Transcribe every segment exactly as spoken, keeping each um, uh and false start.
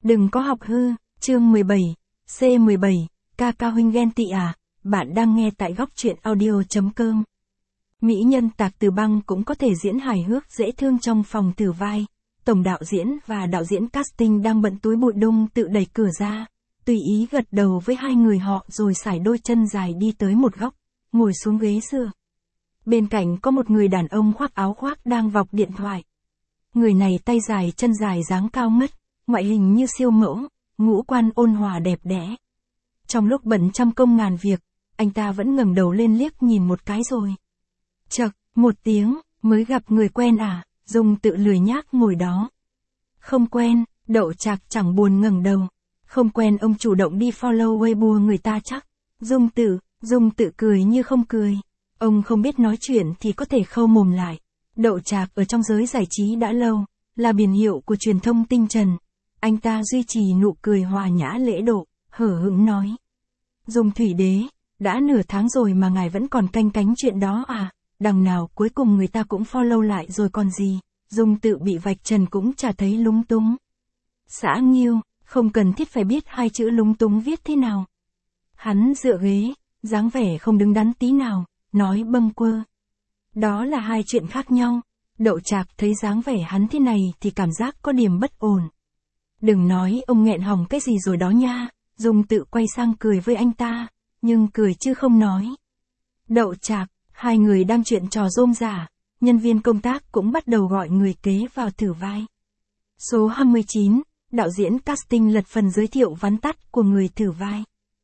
Đừng có học hư, chương mười bảy, C mười bảy, ca ca huynh ghen tị à, bạn đang nghe tại góc truyện audio.com. Mỹ nhân Tạc Từ Băng cũng có thể diễn hài hước dễ thương trong phòng thử vai. Tổng đạo diễn và đạo diễn casting đang bận túi bụi đung tự đẩy cửa ra, tùy ý gật đầu với hai người họ rồi sải đôi chân dài đi tới một góc, ngồi xuống ghế dựa. Bên cạnh có một người đàn ông khoác áo khoác đang vọc điện thoại. Người này tay dài chân dài dáng cao ngất, ngoại hình như siêu mẫu, ngũ quan ôn hòa đẹp đẽ. Trong lúc bận trăm công ngàn việc, anh ta vẫn ngẩng đầu lên liếc nhìn một cái rồi. Chậc, một tiếng, mới gặp người quen à, Dung tự lười nhác ngồi đó. Không quen, Đậu Trạc chẳng buồn ngẩng đầu. Không quen ông chủ động đi follow Weibo người ta chắc. Dung tự, Dung tự cười như không cười. Ông không biết nói chuyện thì có thể khâu mồm lại. Đậu Trạc ở trong giới giải trí đã lâu, là biển hiệu của truyền thông tinh trần. Anh ta duy trì nụ cười hòa nhã lễ độ, hở hững nói. Dung Thủy Đế, đã nửa tháng rồi mà ngài vẫn còn canh cánh chuyện đó à, đằng nào cuối cùng người ta cũng follow lại rồi còn gì. Dung tự bị vạch trần cũng chả thấy lúng túng. Xã Nghiêu, không cần thiết phải biết hai chữ lúng túng viết thế nào. Hắn dựa ghế, dáng vẻ không đứng đắn tí nào, nói bâng quơ. Đó là hai chuyện khác nhau. Đậu Trạc thấy dáng vẻ hắn thế này thì cảm giác có điểm bất ổn. Đừng nói ông nghẹn họng cái gì rồi đó nha. Dung tự quay sang cười với anh ta, nhưng cười chứ không nói. Đậu Trạc, hai người đang chuyện trò rôm rả, nhân viên công tác cũng bắt đầu gọi người kế vào thử vai. Số hai mươi chín, đạo diễn casting lật phần giới thiệu vắn tắt của người thử vai.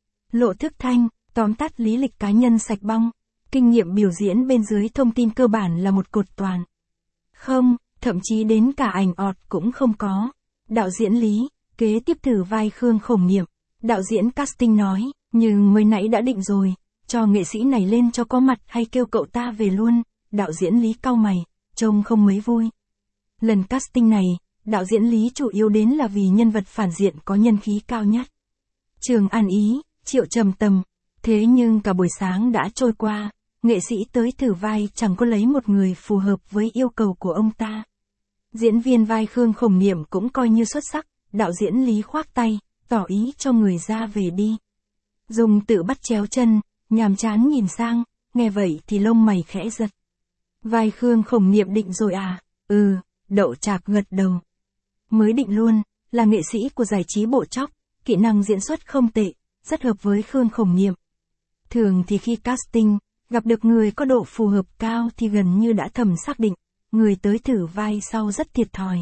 Lộ Thức Thanh, tóm tắt lý lịch cá nhân sạch bong, kinh nghiệm biểu diễn bên dưới thông tin cơ bản là một cột toàn. Không, thậm chí đến cả ảnh ọt cũng không có. Đạo diễn Lý, kế tiếp thử vai Khương Khổng Niệm. Đạo diễn casting nói, nhưng mới nãy đã định rồi, cho nghệ sĩ này lên cho có mặt hay kêu cậu ta về luôn. Đạo diễn Lý cau mày, trông không mấy vui. Lần casting này, đạo diễn Lý chủ yếu đến là vì nhân vật phản diện có nhân khí cao nhất. Trường An Ý, Triệu Trầm Tầm. Thế nhưng cả buổi sáng đã trôi qua, nghệ sĩ tới thử vai chẳng có lấy một người phù hợp với yêu cầu của ông ta. Diễn viên vai Khương Khổng Niệm cũng coi như xuất sắc, đạo diễn Lý khoác tay, tỏ ý cho người ra về đi. Dung tự bắt chéo chân, nhàm chán nhìn sang, nghe vậy thì lông mày khẽ giật. Vai Khương Khổng Niệm định rồi à? Ừ, Đậu Trạc gật đầu. Mới định luôn, là nghệ sĩ của giải trí bộ chóc, kỹ năng diễn xuất không tệ, rất hợp với Khương Khổng Niệm. Thường thì khi casting, gặp được người có độ phù hợp cao thì gần như đã thầm xác định, người tới thử vai sau rất thiệt thòi.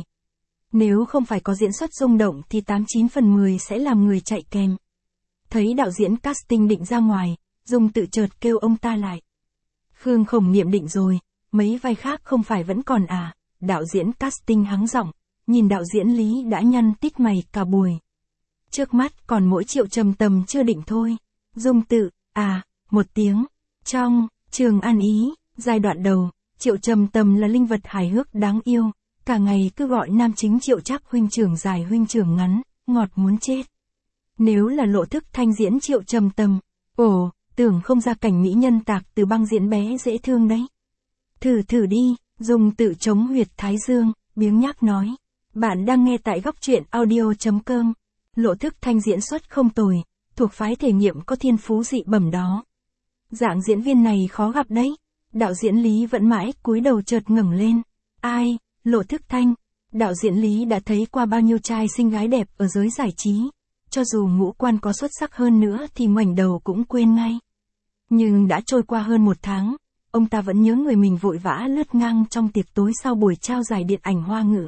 Nếu không phải có diễn xuất rung động thì tám chín phần mười sẽ làm người chạy kèm. Thấy đạo diễn casting định ra ngoài, Dung tự chợt kêu ông ta lại. Khương Khổng Niệm định rồi, mấy vai khác không phải vẫn còn à? Đạo diễn casting hắng giọng, nhìn đạo diễn Lý đã nhăn tít mày cả buổi. Trước mắt còn mỗi Triệu Trầm Tầm chưa định thôi. Dung tự, à, một tiếng. Trong Trường An Ý, giai đoạn đầu, Triệu Trầm Tầm là linh vật hài hước đáng yêu, cả ngày cứ gọi nam chính Triệu Trác huynh trưởng dài huynh trưởng ngắn, ngọt muốn chết. Nếu là Lộ Thức Thanh diễn Triệu Trầm Tầm, ồ, tưởng không ra cảnh mỹ nhân Tạc Từ Băng diễn bé dễ thương đấy. Thử thử đi, Dung tự chống huyệt thái dương, biếng nhác nói. Bạn đang nghe tại góc truyện audio.com. Lộ Thức Thanh diễn xuất không tồi, thuộc phái thể nghiệm có thiên phú dị bẩm đó. Dạng diễn viên này khó gặp đấy. Đạo diễn Lý vẫn mãi cúi đầu chợt ngẩng lên. Ai? Lộ Thức Thanh. Đạo diễn Lý đã thấy qua bao nhiêu trai xinh gái đẹp ở giới giải trí. Cho dù ngũ quan có xuất sắc hơn nữa thì ngoảnh đầu cũng quên ngay. Nhưng đã trôi qua hơn một tháng, ông ta vẫn nhớ người mình vội vã lướt ngang trong tiệc tối sau buổi trao giải điện ảnh Hoa ngữ.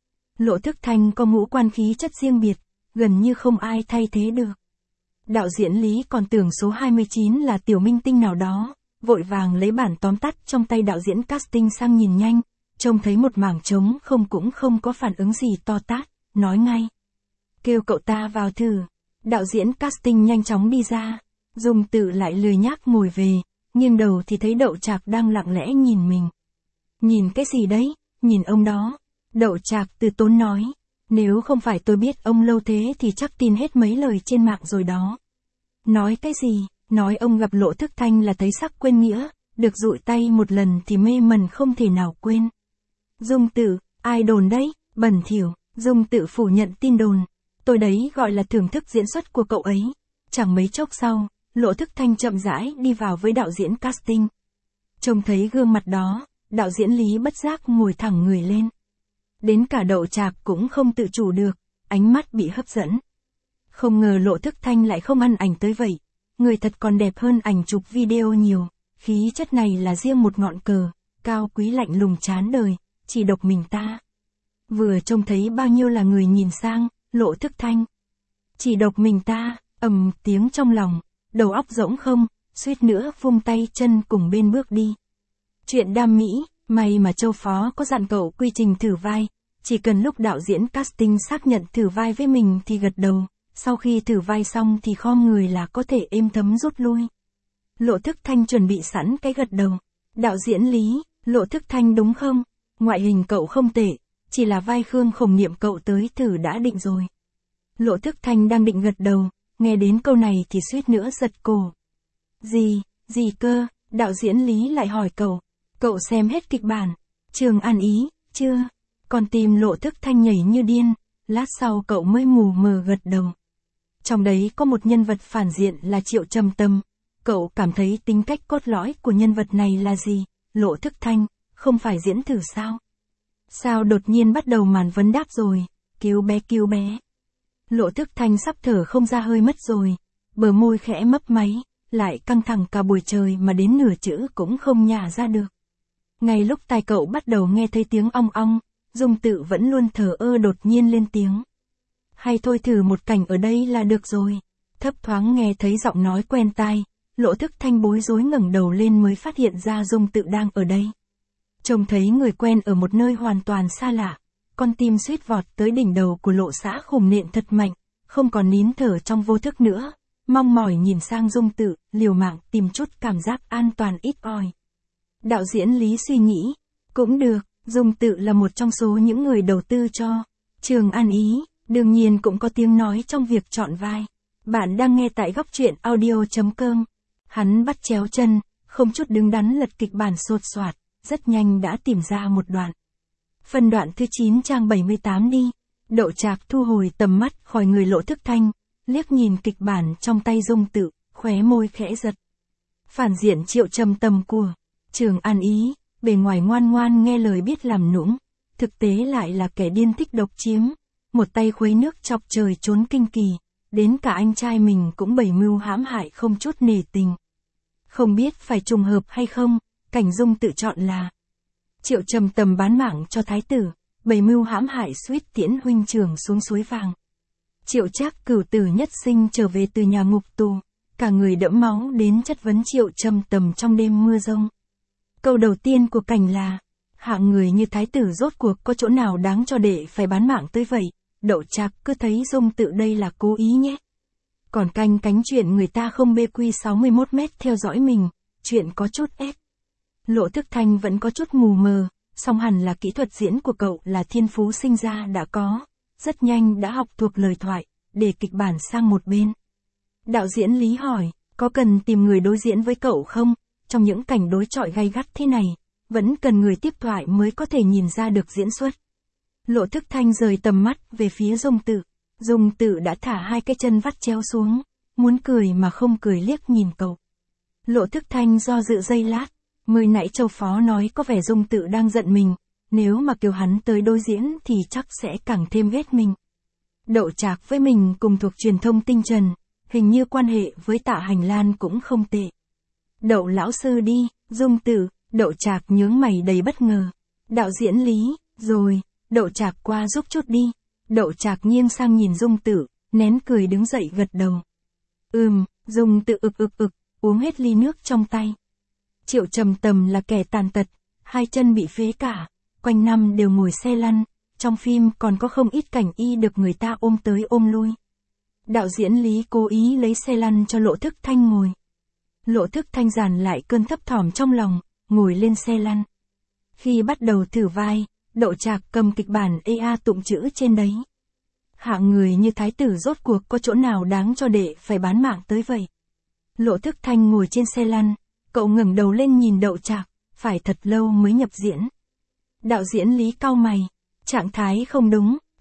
Lộ Thức Thanh có ngũ quan khí chất riêng biệt, gần như không ai thay thế được. Đạo diễn Lý còn tưởng số hai mươi chín là tiểu minh tinh nào đó, vội vàng lấy bản tóm tắt trong tay đạo diễn casting sang nhìn nhanh, trông thấy một mảng trống không cũng không có phản ứng gì to tát, nói ngay. Kêu cậu ta vào thử. Đạo diễn casting nhanh chóng đi ra, Dung tự lại lười nhác ngồi về, nghiêng đầu thì thấy Đậu Trạc đang lặng lẽ nhìn mình. Nhìn cái gì đấy? Nhìn ông đó. Đậu Trạc từ tốn nói. Nếu không phải tôi biết ông lâu thế thì chắc tin hết mấy lời trên mạng rồi đó. Nói cái gì? Nói ông gặp Lộ Thức Thanh là thấy sắc quên nghĩa, được dụi tay một lần thì mê mẩn không thể nào quên. Dung tự, ai đồn đấy? Bẩn thỉu. Dung tự phủ nhận tin đồn. Tôi đấy gọi là thưởng thức diễn xuất của cậu ấy. Chẳng mấy chốc sau, Lộ Thức Thanh chậm rãi đi vào với đạo diễn casting. Trông thấy gương mặt đó, đạo diễn Lý bất giác ngồi thẳng người lên. Đến cả Đậu Trạc cũng không tự chủ được, ánh mắt bị hấp dẫn. Không ngờ Lộ Thức Thanh lại không ăn ảnh tới vậy. Người thật còn đẹp hơn ảnh chụp video nhiều. Khí chất này là riêng một ngọn cờ, cao quý lạnh lùng chán đời, chỉ độc mình ta. Vừa trông thấy bao nhiêu là người nhìn sang, Lộ Thức Thanh. Chỉ độc mình ta, ầm tiếng trong lòng, đầu óc rỗng không, suýt nữa vung tay chân cùng bên bước đi. Chuyện đam mỹ, may mà Châu Phó có dặn cậu quy trình thử vai, chỉ cần lúc đạo diễn casting xác nhận thử vai với mình thì gật đầu, sau khi thử vai xong thì khom người là có thể êm thấm rút lui. Lộ Thức Thanh chuẩn bị sẵn cái gật đầu. Đạo diễn Lý, Lộ Thức Thanh đúng không? Ngoại hình cậu không tệ, chỉ là vai Khương Khổng Niệm cậu tới thử đã định rồi. Lộ Thức Thanh đang định gật đầu, nghe đến câu này thì suýt nữa giật cổ. Gì, gì cơ? Đạo diễn Lý lại hỏi cậu. Cậu xem hết kịch bản. Trường An ý, chưa? Còn tim Lộ Thức Thanh nhảy như điên, lát sau cậu mới mù mờ gật đầu. Trong đấy có một nhân vật phản diện là Triệu Trầm Tâm. Cậu cảm thấy tính cách cốt lõi của nhân vật này là gì? Lộ Thức Thanh, không phải diễn thử sao? Sao đột nhiên bắt đầu màn vấn đáp rồi? Cứu bé cứu bé. Lộ Thức Thanh sắp thở không ra hơi mất rồi. Bờ môi khẽ mấp máy, lại căng thẳng cả buổi trời mà đến nửa chữ cũng không nhả ra được. Ngay lúc tai cậu bắt đầu nghe thấy tiếng ong ong, Dung Tự vẫn luôn thờ ơ đột nhiên lên tiếng. Hay thôi thử một cảnh ở đây là được rồi. Thấp thoáng nghe thấy giọng nói quen tai, Lộ Thức Thanh bối rối ngẩng đầu lên mới phát hiện ra Dung Tự đang ở đây. Trông thấy người quen ở một nơi hoàn toàn xa lạ, con tim suýt vọt tới đỉnh đầu của Lộ Xã Khủng nện thật mạnh, không còn nín thở trong vô thức nữa, mong mỏi nhìn sang Dung Tự, liều mạng tìm chút cảm giác an toàn ít ỏi. Đạo diễn Lý suy nghĩ, cũng được, Dung Tự là một trong số những người đầu tư cho Trường An ý, đương nhiên cũng có tiếng nói trong việc chọn vai. Bạn đang nghe tại góc truyện audio chấm com. Hắn bắt chéo chân, không chút đứng đắn lật kịch bản sột soạt, rất nhanh đã tìm ra một đoạn. Phần đoạn thứ chín trang bảy mươi tám đi. Đậu Trạc thu hồi tầm mắt khỏi người Lộ Thức Thanh, liếc nhìn kịch bản trong tay Dung Tự, khóe môi khẽ giật. Phản diện Triệu Trầm Tâm của Trường An ý, bề ngoài ngoan ngoan nghe lời biết làm nũng, thực tế lại là kẻ điên thích độc chiếm, một tay khuấy nước chọc trời trốn kinh kỳ, đến cả anh trai mình cũng bày mưu hãm hại không chút nể tình. Không biết phải trùng hợp hay không, cảnh Dung Tự chọn là Triệu Trầm Tâm bán mạng cho thái tử, bày mưu hãm hại suýt tiễn huynh trưởng xuống suối vàng. Triệu Trác cửu tử nhất sinh trở về từ nhà ngục tù, cả người đẫm máu đến chất vấn Triệu Trầm Tâm trong đêm mưa rông. Câu đầu tiên của cảnh là, hạng người như thái tử rốt cuộc có chỗ nào đáng cho đệ phải bán mạng tới vậy? Đậu Trạc cứ thấy Dung Tự đây là cố ý nhé. Còn canh cánh chuyện người ta không bê quy sáu mươi mốt mét theo dõi mình, chuyện có chút ép. Lộ Thức Thanh vẫn có chút mù mờ, song hẳn là kỹ thuật diễn của cậu là thiên phú sinh ra đã có, rất nhanh đã học thuộc lời thoại, để kịch bản sang một bên. Đạo diễn Lý hỏi, có cần tìm người đối diễn với cậu không? Trong những cảnh đối chọi gay gắt thế này, vẫn cần người tiếp thoại mới có thể nhìn ra được diễn xuất. Lộ Thức Thanh rời tầm mắt về phía Dung Tự. Dung Tự đã thả hai cái chân vắt chéo xuống, muốn cười mà không cười liếc nhìn cậu. Lộ Thức Thanh do dự giây lát, mới nãy Châu Phó nói có vẻ Dung Tự đang giận mình, nếu mà kêu hắn tới đối diễn thì chắc sẽ càng thêm ghét mình. Đậu Trạc với mình cùng thuộc truyền thông tinh trần, hình như quan hệ với Tạ Hành Lan cũng không tệ. Đậu lão sư đi, Dung Tự, Đậu Trạc nhướng mày đầy bất ngờ. Đạo diễn Lý, rồi, Đậu Trạc qua giúp chút đi. Đậu Trạc nghiêng sang nhìn Dung Tự, nén cười đứng dậy gật đầu. Ừm, Dung Tự ực ực ực, uống hết ly nước trong tay. Triệu Trầm Tâm là kẻ tàn tật, hai chân bị phế cả, quanh năm đều ngồi xe lăn, trong phim còn có không ít cảnh y được người ta ôm tới ôm lui. Đạo diễn Lý cố ý lấy xe lăn cho Lộ Thức Thanh ngồi. Lộ Thức Thanh giàn lại cơn thấp thỏm trong lòng, ngồi lên xe lăn. Khi bắt đầu thử vai, Đậu Trạc cầm kịch bản ê a tụng chữ trên đấy. Hạng người như thái tử rốt cuộc có chỗ nào đáng cho đệ phải bán mạng tới vậy? Lộ Thức Thanh ngồi trên xe lăn, cậu ngẩng đầu lên nhìn Đậu Trạc, phải thật lâu mới nhập diễn. Đạo diễn Lý cau mày, trạng thái không đúng,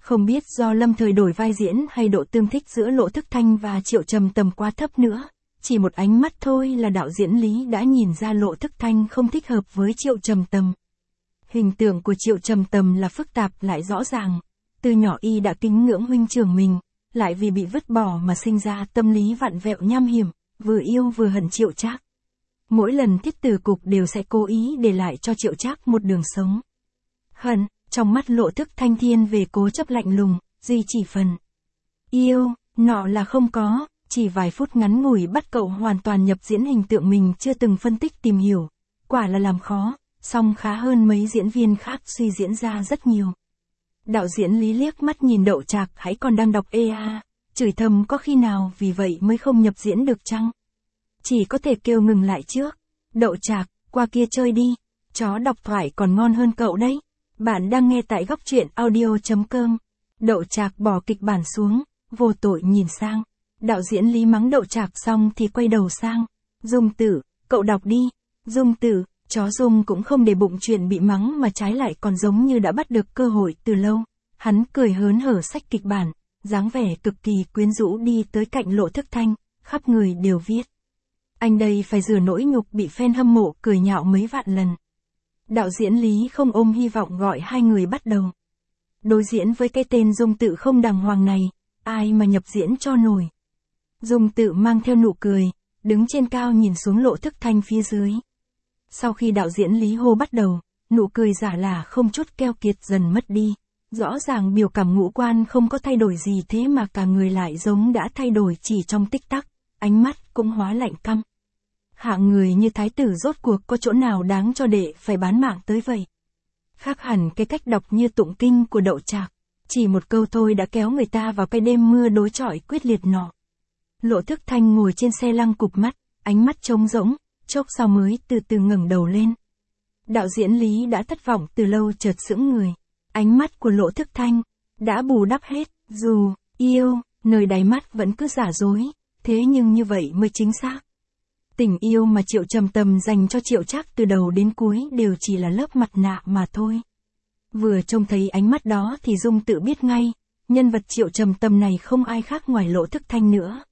Không biết do lâm thời đổi vai diễn hay độ tương thích giữa Lộ Thức Thanh và Triệu Trầm Tầm quá thấp nữa. Chỉ một ánh mắt thôi là đạo diễn Lý đã nhìn ra Lộ Thức Thanh không thích hợp với Triệu Trầm Tầm. Hình tượng của Triệu Trầm Tầm là phức tạp lại rõ ràng. Từ nhỏ y đã kính ngưỡng huynh trưởng mình, lại vì bị vứt bỏ mà sinh ra tâm lý vặn vẹo nham hiểm, vừa yêu vừa hận Triệu Trác. Mỗi lần Tiết Tử Cục đều sẽ cố ý để lại cho Triệu Trác một đường sống. Hận, trong mắt Lộ Thức Thanh thiên về cố chấp lạnh lùng, duy chỉ phần yêu, nọ là không có, chỉ vài phút ngắn ngủi bắt cậu hoàn toàn nhập diễn hình tượng mình chưa từng phân tích tìm hiểu, quả là làm khó, song khá hơn mấy diễn viên khác suy diễn ra rất nhiều. Đạo diễn Lý liếc mắt nhìn Đậu Trạc hãy còn đang đọc ê a, chửi thầm có khi nào vì vậy mới không nhập diễn được chăng? Chỉ có thể kêu ngừng lại trước. Đậu Trạc, qua kia chơi đi, chó đọc thoại còn ngon hơn cậu đấy. Bạn đang nghe tại góc truyện audio.com. Đậu Trạc bỏ kịch bản xuống, vô tội nhìn sang. Đạo diễn Lý mắng Đậu Trạc xong thì quay đầu sang. Dung Tử, cậu đọc đi. Dung Tử, chó Dung cũng không để bụng chuyện bị mắng mà trái lại còn giống như đã bắt được cơ hội từ lâu. Hắn cười hớn hở xách kịch bản, dáng vẻ cực kỳ quyến rũ đi tới cạnh Lộ Thức Thanh, khắp người đều viết. Anh đây phải rửa nỗi nhục bị fan hâm mộ cười nhạo mấy vạn lần. Đạo diễn Lý không ôm hy vọng gọi hai người bắt đầu. Đối diễn với cái tên Dung Tự không đàng hoàng này, ai mà nhập diễn cho nổi. Dung Tự mang theo nụ cười, đứng trên cao nhìn xuống Lộ Thức Thanh phía dưới. Sau khi đạo diễn Lý hô bắt đầu, nụ cười giả là không chút keo kiệt dần mất đi. Rõ ràng biểu cảm ngũ quan không có thay đổi gì thế mà cả người lại giống đã thay đổi chỉ trong tích tắc, ánh mắt cũng hóa lạnh căm. Hạng người như thái tử rốt cuộc có chỗ nào đáng cho đệ phải bán mạng tới vậy. Khác hẳn cái cách đọc như tụng kinh của Đậu Trạc, chỉ một câu thôi đã kéo người ta vào cái đêm mưa đối chọi quyết liệt nọ. Lộ Thức Thanh ngồi trên xe lăng cụp mắt, ánh mắt trống rỗng, chốc sau mới từ từ ngẩng đầu lên. Đạo diễn Lý đã thất vọng từ lâu chợt sững người. Ánh mắt của Lộ Thức Thanh đã bù đắp hết, dù yêu, nơi đáy mắt vẫn cứ giả dối, thế nhưng như vậy mới chính xác. Tình yêu mà Triệu Trầm Tầm dành cho Triệu Trác từ đầu đến cuối đều chỉ là lớp mặt nạ mà thôi. Vừa trông thấy ánh mắt đó thì Dung Tự biết ngay, nhân vật Triệu Trầm Tầm này không ai khác ngoài Lộ Thức Thanh nữa.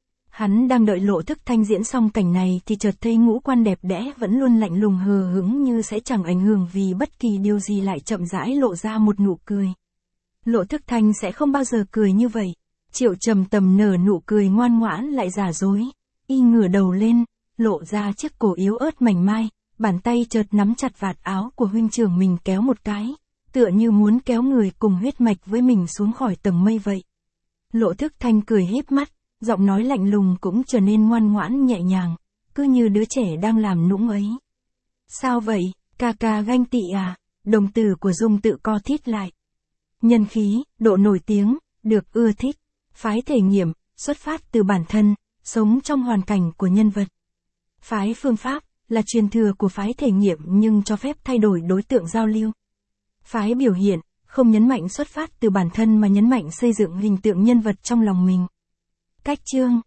Hắn đang đợi Lộ Thức Thanh diễn xong cảnh này thì chợt thấy ngũ quan đẹp đẽ vẫn luôn lạnh lùng hờ hững như sẽ chẳng ảnh hưởng vì bất kỳ điều gì lại chậm rãi lộ ra một nụ cười. Lộ Thức Thanh sẽ không bao giờ cười như vậy. Triệu Trầm Tầm nở nụ cười ngoan ngoãn lại giả dối. Y ngửa đầu lên, lộ ra chiếc cổ yếu ớt mảnh mai, bàn tay chợt nắm chặt vạt áo của huynh trưởng mình kéo một cái, tựa như muốn kéo người cùng huyết mạch với mình xuống khỏi tầng mây vậy. Lộ Thức Thanh cười híp mắt, giọng nói lạnh lùng cũng trở nên ngoan ngoãn nhẹ nhàng, cứ như đứa trẻ đang làm nũng ấy. Sao vậy, ca ca ganh tị à? Đồng tử của Dung Tự co thít lại. Nhân khí, độ nổi tiếng, được ưa thích, phái thể nghiệm, xuất phát từ bản thân, sống trong hoàn cảnh của nhân vật. Phái phương pháp, là truyền thừa của phái thể nghiệm nhưng cho phép thay đổi đối tượng giao lưu. Phái biểu hiện, không nhấn mạnh xuất phát từ bản thân mà nhấn mạnh xây dựng hình tượng nhân vật trong lòng mình. Cách chương,